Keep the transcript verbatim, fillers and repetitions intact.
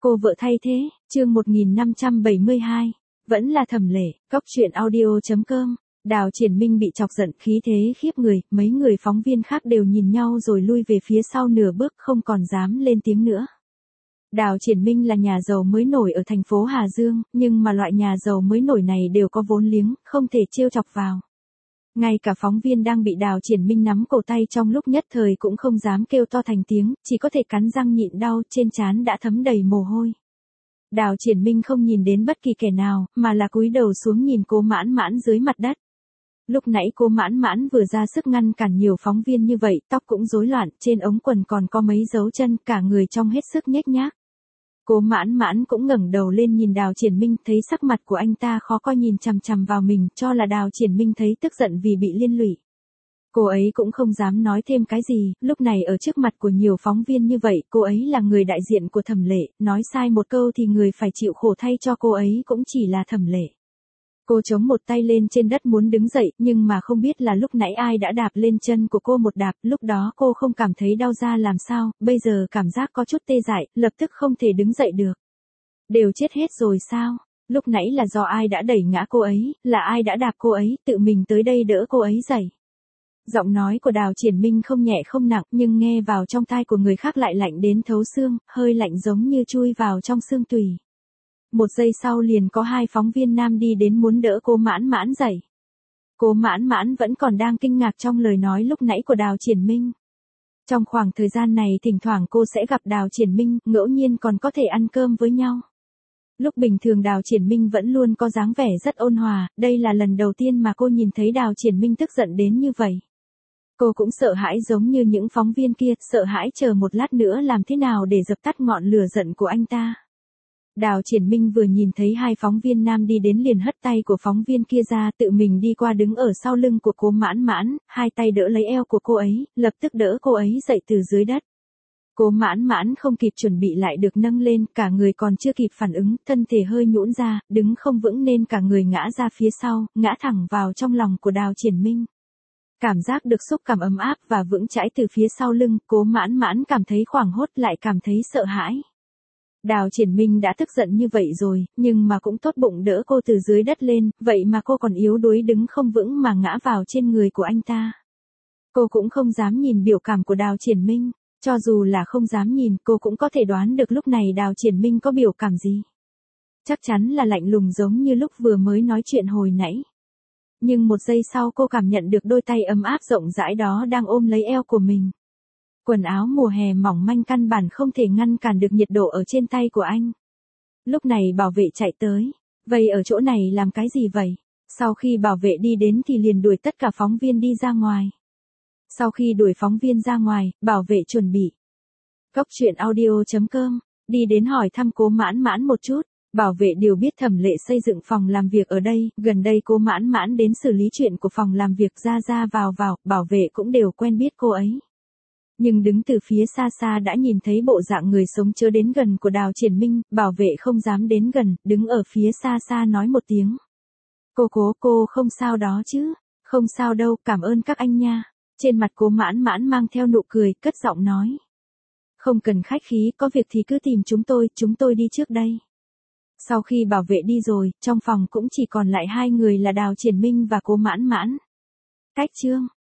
Cô vợ thay thế, chương một nghìn năm trăm bảy mươi hai. Vẫn là Thẩm Lệ, cóc truyện audio chấm com. Đào Triển Minh bị chọc giận khí thế khiếp người, mấy người phóng viên khác đều nhìn nhau rồi lui về phía sau nửa bước không còn dám lên tiếng nữa. Đào Triển Minh là nhà giàu mới nổi ở thành phố Hà Dương, nhưng mà loại nhà giàu mới nổi này đều có vốn liếng, không thể trêu chọc vào. Ngay cả phóng viên đang bị Đào Triển Minh nắm cổ tay trong lúc nhất thời cũng không dám kêu to thành tiếng, chỉ có thể cắn răng nhịn đau, trên trán đã thấm đầy mồ hôi. Đào Triển Minh không nhìn đến bất kỳ kẻ nào, mà là cúi đầu xuống nhìn Cố Mãn Mãn dưới mặt đất. Lúc nãy Cố Mãn Mãn vừa ra sức ngăn cản nhiều phóng viên như vậy, tóc cũng rối loạn, trên ống quần còn có mấy dấu chân, cả người trông hết sức nhếch nhác. Cố Mãn Mãn cũng ngẩng đầu lên nhìn Đào Triển Minh, thấy sắc mặt của anh ta khó coi nhìn chằm chằm vào mình, cho là Đào Triển Minh thấy tức giận vì bị liên lụy. Cô ấy cũng không dám nói thêm cái gì, lúc này ở trước mặt của nhiều phóng viên như vậy, cô ấy là người đại diện của Thẩm Lệ, nói sai một câu thì người phải chịu khổ thay cho cô ấy cũng chỉ là Thẩm Lệ. Cô chống một tay lên trên đất muốn đứng dậy, nhưng mà không biết là lúc nãy ai đã đạp lên chân của cô một đạp, lúc đó cô không cảm thấy đau ra làm sao, bây giờ cảm giác có chút tê dại, lập tức không thể đứng dậy được. Đều chết hết rồi sao? Lúc nãy là do ai đã đẩy ngã cô ấy, là ai đã đạp cô ấy, tự mình tới đây đỡ cô ấy dậy. Giọng nói của Đào Triển Minh không nhẹ không nặng, nhưng nghe vào trong tai của người khác lại lạnh đến thấu xương, hơi lạnh giống như chui vào trong xương tủy. Một giây sau liền có hai phóng viên nam đi đến muốn đỡ Cố Mãn Mãn dậy. Cố Mãn Mãn vẫn còn đang kinh ngạc trong lời nói lúc nãy của Đào Triển Minh. Trong khoảng thời gian này thỉnh thoảng cô sẽ gặp Đào Triển Minh, ngẫu nhiên còn có thể ăn cơm với nhau. Lúc bình thường Đào Triển Minh vẫn luôn có dáng vẻ rất ôn hòa, đây là lần đầu tiên mà cô nhìn thấy Đào Triển Minh tức giận đến như vậy. Cô cũng sợ hãi giống như những phóng viên kia, sợ hãi chờ một lát nữa làm thế nào để dập tắt ngọn lửa giận của anh ta. Đào Triển Minh vừa nhìn thấy hai phóng viên nam đi đến liền hất tay của phóng viên kia ra, tự mình đi qua đứng ở sau lưng của Cố Mãn Mãn, hai tay đỡ lấy eo của cô ấy, lập tức đỡ cô ấy dậy từ dưới đất. Cố Mãn Mãn không kịp chuẩn bị lại được nâng lên, cả người còn chưa kịp phản ứng, thân thể hơi nhũn ra, đứng không vững nên cả người ngã ra phía sau, ngã thẳng vào trong lòng của Đào Triển Minh. Cảm giác được xúc cảm ấm áp và vững chãi từ phía sau lưng, Cố Mãn Mãn cảm thấy hoảng hốt lại cảm thấy sợ hãi. Đào Triển Minh đã tức giận như vậy rồi, nhưng mà cũng tốt bụng đỡ cô từ dưới đất lên, vậy mà cô còn yếu đuối đứng không vững mà ngã vào trên người của anh ta. Cô cũng không dám nhìn biểu cảm của Đào Triển Minh, cho dù là không dám nhìn, cô cũng có thể đoán được lúc này Đào Triển Minh có biểu cảm gì. Chắc chắn là lạnh lùng giống như lúc vừa mới nói chuyện hồi nãy. Nhưng một giây sau cô cảm nhận được đôi tay ấm áp rộng rãi đó đang ôm lấy eo của mình. Quần áo mùa hè mỏng manh căn bản không thể ngăn cản được nhiệt độ ở trên tay của anh. Lúc này bảo vệ chạy tới. Vậy ở chỗ này làm cái gì vậy? Sau khi bảo vệ đi đến thì liền đuổi tất cả phóng viên đi ra ngoài. Sau khi đuổi phóng viên ra ngoài, bảo vệ chuẩn bị. cóc truyện audio chấm com, đi đến hỏi thăm Cố Mãn Mãn một chút. Bảo vệ đều biết Thẩm Lệ xây dựng phòng làm việc ở đây, gần đây Cố Mãn Mãn đến xử lý chuyện của phòng làm việc ra ra vào vào, bảo vệ cũng đều quen biết cô ấy. Nhưng đứng từ phía xa xa đã nhìn thấy bộ dạng người sống chớ đến gần của Đào Triển Minh, bảo vệ không dám đến gần, đứng ở phía xa xa nói một tiếng. Cô Cố, cô không sao đó chứ? Không sao đâu, cảm ơn các anh nha. Trên mặt Cố Mãn Mãn mang theo nụ cười, cất giọng nói. Không cần khách khí, có việc thì cứ tìm chúng tôi, chúng tôi đi trước đây. Sau khi bảo vệ đi rồi, trong phòng cũng chỉ còn lại hai người là Đào Triển Minh và Cố Mãn Mãn. Cách chương.